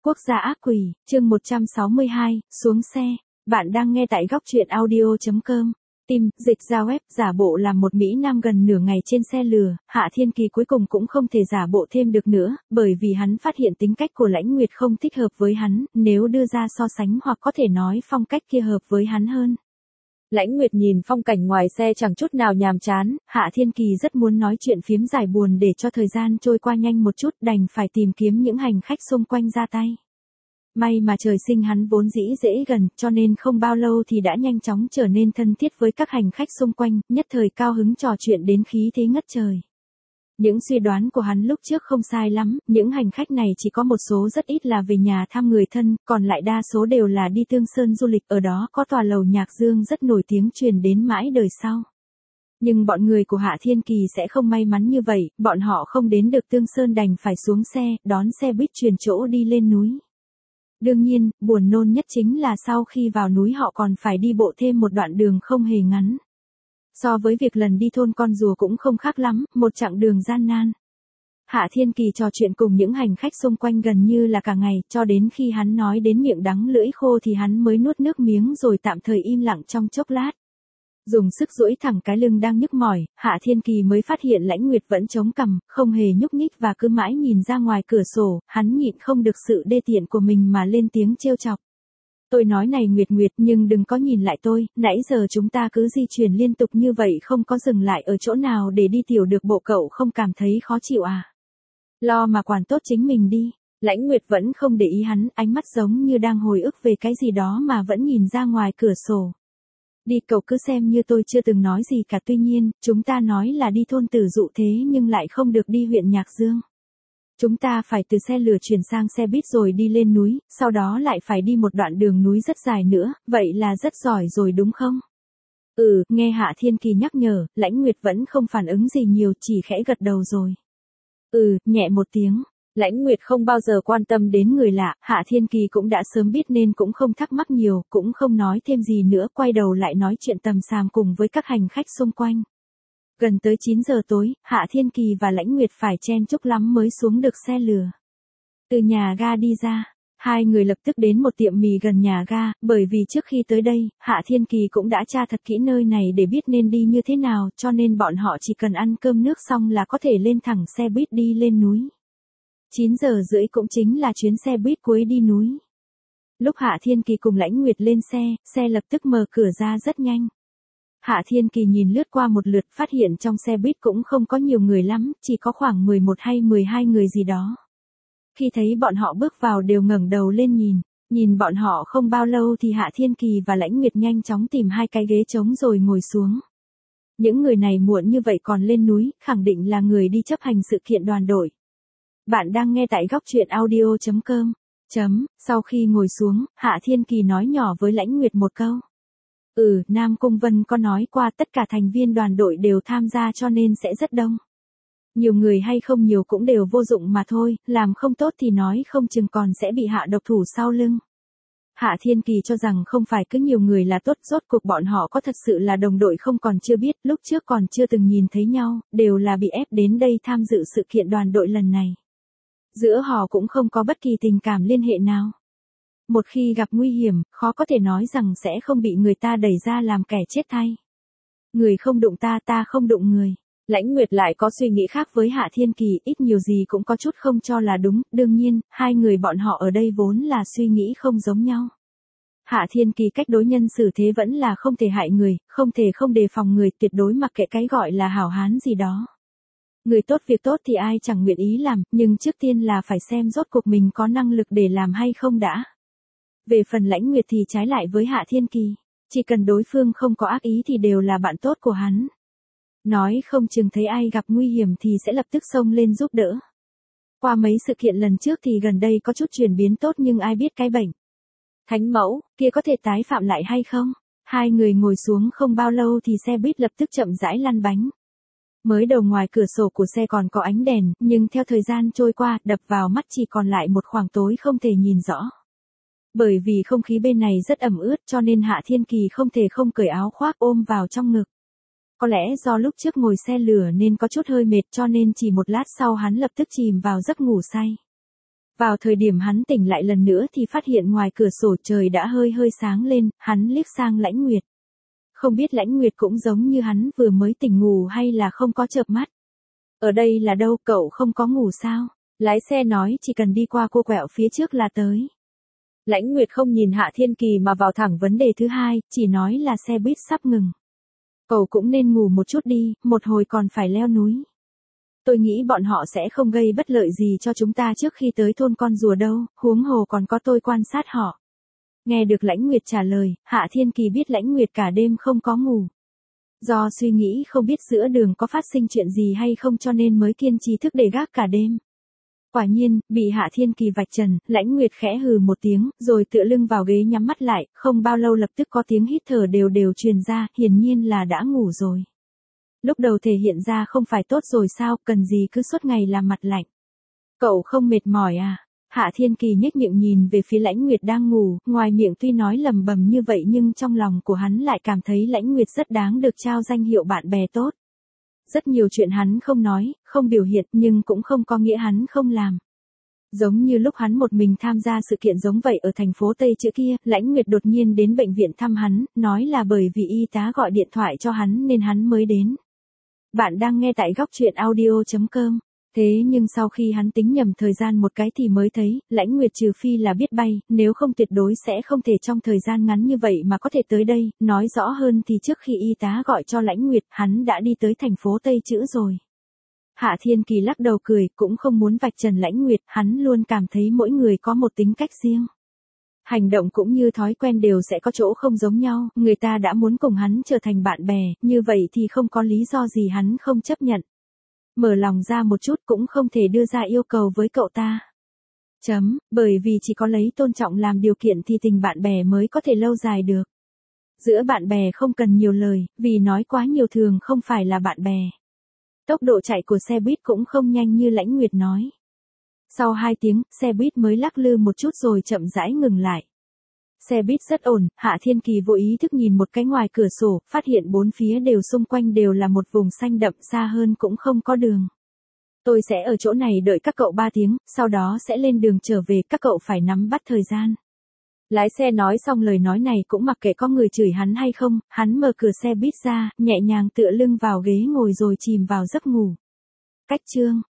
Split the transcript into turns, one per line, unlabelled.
Quốc gia ác quỷ, chương 162, xuống xe. Bạn đang nghe tại góc truyện audio.com. Tim, dịch ra web, giả bộ làm một Mỹ Nam gần nửa ngày trên xe lừa, Hạ Thiên Kỳ cuối cùng cũng không thể giả bộ thêm được nữa, bởi vì hắn phát hiện tính cách của Lãnh Nguyệt không thích hợp với hắn, nếu đưa ra so sánh hoặc có thể nói phong cách kia hợp với hắn hơn. Lãnh Nguyệt nhìn phong cảnh ngoài xe chẳng chút nào nhàm chán, Hạ Thiên Kỳ rất muốn nói chuyện phiếm giải buồn để cho thời gian trôi qua nhanh một chút, đành phải tìm kiếm những hành khách xung quanh ra tay. May mà trời sinh hắn vốn dĩ dễ gần, cho nên không bao lâu thì đã nhanh chóng trở nên thân thiết với các hành khách xung quanh, nhất thời cao hứng trò chuyện đến khí thế ngất trời. Những suy đoán của hắn lúc trước không sai lắm, những hành khách này chỉ có một số rất ít là về nhà thăm người thân, còn lại đa số đều là đi Tương Sơn du lịch, ở đó có tòa lầu Nhạc Dương rất nổi tiếng truyền đến mãi đời sau. Nhưng bọn người của Hạ Thiên Kỳ sẽ không may mắn như vậy, bọn họ không đến được Tương Sơn đành phải xuống xe, đón xe buýt chuyển chỗ đi lên núi. Đương nhiên, buồn nôn nhất chính là sau khi vào núi họ còn phải đi bộ thêm một đoạn đường không hề ngắn. So với việc lần đi thôn con rùa cũng không khác lắm, một chặng đường gian nan. Hạ Thiên Kỳ trò chuyện cùng những hành khách xung quanh gần như là cả ngày, cho đến khi hắn nói đến miệng đắng lưỡi khô thì hắn mới nuốt nước miếng rồi tạm thời im lặng trong chốc lát. Dùng sức duỗi thẳng cái lưng đang nhức mỏi, Hạ Thiên Kỳ mới phát hiện Lãnh Nguyệt vẫn chống cằm, không hề nhúc nhích và cứ mãi nhìn ra ngoài cửa sổ, hắn nhịn không được sự đê tiện của mình mà lên tiếng trêu chọc. Tôi nói này Nguyệt Nguyệt, nhưng đừng có nhìn lại tôi, nãy giờ chúng ta cứ di chuyển liên tục như vậy không có dừng lại ở chỗ nào để đi tiểu được bộ, cậu không cảm thấy khó chịu à? Lo mà quản tốt chính mình đi. Lãnh Nguyệt vẫn không để ý hắn, ánh mắt giống như đang hồi ức về cái gì đó mà vẫn nhìn ra ngoài cửa sổ. Đi, cậu cứ xem như tôi chưa từng nói gì cả, tuy nhiên, chúng ta nói là đi thôn Tử Dụ thế nhưng lại không được đi huyện Nhạc Dương. Chúng ta phải từ xe lửa chuyển sang xe buýt rồi đi lên núi, sau đó lại phải đi một đoạn đường núi rất dài nữa, vậy là rất giỏi rồi đúng không? Nghe Hạ Thiên Kỳ nhắc nhở, Lãnh Nguyệt vẫn không phản ứng gì nhiều, chỉ khẽ gật đầu rồi. Nhẹ một tiếng. Lãnh Nguyệt không bao giờ quan tâm đến người lạ, Hạ Thiên Kỳ cũng đã sớm biết nên cũng không thắc mắc nhiều, cũng không nói thêm gì nữa, quay đầu lại nói chuyện tầm xàm cùng với các hành khách xung quanh. Gần tới 9 giờ tối, Hạ Thiên Kỳ và Lãnh Nguyệt phải chen chúc lắm mới xuống được xe lửa. Từ nhà ga đi ra, hai người lập tức đến một tiệm mì gần nhà ga, bởi vì trước khi tới đây, Hạ Thiên Kỳ cũng đã tra thật kỹ nơi này để biết nên đi như thế nào, cho nên bọn họ chỉ cần ăn cơm nước xong là có thể lên thẳng xe buýt đi lên núi. 9 giờ rưỡi cũng chính là chuyến xe buýt cuối đi núi. Lúc Hạ Thiên Kỳ cùng Lãnh Nguyệt lên xe lập tức mở cửa ra rất nhanh. Hạ Thiên Kỳ nhìn lướt qua một lượt, phát hiện trong xe buýt cũng không có nhiều người lắm, chỉ có khoảng 11 hay 12 người gì đó. Khi thấy bọn họ bước vào đều ngẩng đầu lên nhìn bọn họ không bao lâu thì Hạ Thiên Kỳ và Lãnh Nguyệt nhanh chóng tìm hai cái ghế trống rồi ngồi xuống. Những người này muộn như vậy còn lên núi, khẳng định là người đi chấp hành sự kiện đoàn đội. Bạn đang nghe tại góc truyện audio.com. Sau khi ngồi xuống, Hạ Thiên Kỳ nói nhỏ với Lãnh Nguyệt một câu. Nam Cung Vân có nói qua tất cả thành viên đoàn đội đều tham gia cho nên sẽ rất đông. Nhiều người hay không nhiều cũng đều vô dụng mà thôi, làm không tốt thì nói không chừng còn sẽ bị hạ độc thủ sau lưng. Hạ Thiên Kỳ cho rằng không phải cứ nhiều người là tốt, rốt cuộc bọn họ có thật sự là đồng đội không còn chưa biết, lúc trước còn chưa từng nhìn thấy nhau, đều là bị ép đến đây tham dự sự kiện đoàn đội lần này. Giữa họ cũng không có bất kỳ tình cảm liên hệ nào. Một khi gặp nguy hiểm, khó có thể nói rằng sẽ không bị người ta đẩy ra làm kẻ chết thay. Người không đụng ta, ta không đụng người. Lãnh Nguyệt lại có suy nghĩ khác với Hạ Thiên Kỳ, ít nhiều gì cũng có chút không cho là đúng, đương nhiên, hai người bọn họ ở đây vốn là suy nghĩ không giống nhau. Hạ Thiên Kỳ cách đối nhân xử thế vẫn là không thể hại người, không thể không đề phòng người, tuyệt đối mặc kệ cái gọi là hảo hán gì đó. Người tốt việc tốt thì ai chẳng nguyện ý làm, nhưng trước tiên là phải xem rốt cuộc mình có năng lực để làm hay không đã. Về phần Lãnh Nguyệt thì trái lại với Hạ Thiên Kỳ, chỉ cần đối phương không có ác ý thì đều là bạn tốt của hắn. Nói không chừng thấy ai gặp nguy hiểm thì sẽ lập tức xông lên giúp đỡ. Qua mấy sự kiện lần trước thì gần đây có chút chuyển biến tốt nhưng ai biết cái bệnh Thánh Mẫu kia có thể tái phạm lại hay không? Hai người ngồi xuống không bao lâu thì xe buýt lập tức chậm rãi lăn bánh. Mới đầu ngoài cửa sổ của xe còn có ánh đèn, nhưng theo thời gian trôi qua, đập vào mắt chỉ còn lại một khoảng tối không thể nhìn rõ. Bởi vì không khí bên này rất ẩm ướt cho nên Hạ Thiên Kỳ không thể không cởi áo khoác ôm vào trong ngực. Có lẽ do lúc trước ngồi xe lửa nên có chút hơi mệt cho nên chỉ một lát sau hắn lập tức chìm vào giấc ngủ say. Vào thời điểm hắn tỉnh lại lần nữa thì phát hiện ngoài cửa sổ trời đã hơi hơi sáng lên, hắn liếc sang Lãnh Nguyệt. Không biết Lãnh Nguyệt cũng giống như hắn vừa mới tỉnh ngủ hay là không có chợp mắt. Ở đây là đâu, cậu không có ngủ sao? Lái xe nói chỉ cần đi qua cô quẹo phía trước là tới. Lãnh Nguyệt không nhìn Hạ Thiên Kỳ mà vào thẳng vấn đề thứ hai, chỉ nói là xe buýt sắp ngừng. Cậu cũng nên ngủ một chút đi, một hồi còn phải leo núi. Tôi nghĩ bọn họ sẽ không gây bất lợi gì cho chúng ta trước khi tới thôn con rùa đâu, huống hồ còn có tôi quan sát họ. Nghe được Lãnh Nguyệt trả lời, Hạ Thiên Kỳ biết Lãnh Nguyệt cả đêm không có ngủ. Do suy nghĩ không biết giữa đường có phát sinh chuyện gì hay không cho nên mới kiên trì thức để gác cả đêm. Quả nhiên, bị Hạ Thiên Kỳ vạch trần, Lãnh Nguyệt khẽ hừ một tiếng, rồi tựa lưng vào ghế nhắm mắt lại, không bao lâu lập tức có tiếng hít thở đều đều truyền ra, hiển nhiên là đã ngủ rồi. Lúc đầu thể hiện ra không phải tốt rồi sao, cần gì cứ suốt ngày làm mặt lạnh. Cậu không mệt mỏi à? Hạ Thiên Kỳ nhếch miệng nhìn về phía Lãnh Nguyệt đang ngủ, ngoài miệng tuy nói lầm bầm như vậy nhưng trong lòng của hắn lại cảm thấy Lãnh Nguyệt rất đáng được trao danh hiệu bạn bè tốt. Rất nhiều chuyện hắn không nói, không biểu hiện nhưng cũng không có nghĩa hắn không làm. Giống như lúc hắn một mình tham gia sự kiện giống vậy ở thành phố Tây Chữ kia, Lãnh Nguyệt đột nhiên đến bệnh viện thăm hắn, nói là bởi vì y tá gọi điện thoại cho hắn nên hắn mới đến. Bạn đang nghe tại góc truyện audio.com. Thế nhưng sau khi hắn tính nhầm thời gian một cái thì mới thấy, Lãnh Nguyệt trừ phi là biết bay, nếu không tuyệt đối sẽ không thể trong thời gian ngắn như vậy mà có thể tới đây, nói rõ hơn thì trước khi y tá gọi cho Lãnh Nguyệt, hắn đã đi tới thành phố Tây Chữ rồi. Hạ Thiên Kỳ lắc đầu cười, cũng không muốn vạch trần Lãnh Nguyệt, hắn luôn cảm thấy mỗi người có một tính cách riêng. Hành động cũng như thói quen đều sẽ có chỗ không giống nhau, người ta đã muốn cùng hắn trở thành bạn bè, như vậy thì không có lý do gì hắn không chấp nhận. Mở lòng ra một chút cũng không thể đưa ra yêu cầu với cậu ta. Bởi vì chỉ có lấy tôn trọng làm điều kiện thì tình bạn bè mới có thể lâu dài được. Giữa bạn bè không cần nhiều lời, vì nói quá nhiều thường không phải là bạn bè. Tốc độ chạy của xe buýt cũng không nhanh như Lãnh Nguyệt nói. Sau 2 tiếng, xe buýt mới lắc lư một chút rồi chậm rãi ngừng lại. Xe buýt rất ổn, Hạ Thiên Kỳ vô ý thức nhìn một cái ngoài cửa sổ, phát hiện bốn phía đều xung quanh đều là một vùng xanh đậm, xa hơn cũng không có đường. Tôi sẽ ở chỗ này đợi các cậu 3 tiếng, sau đó sẽ lên đường trở về, các cậu phải nắm bắt thời gian. Lái xe nói xong lời nói này cũng mặc kệ có người chửi hắn hay không, hắn mở cửa xe buýt ra, nhẹ nhàng tựa lưng vào ghế ngồi rồi chìm vào giấc ngủ. Cách chương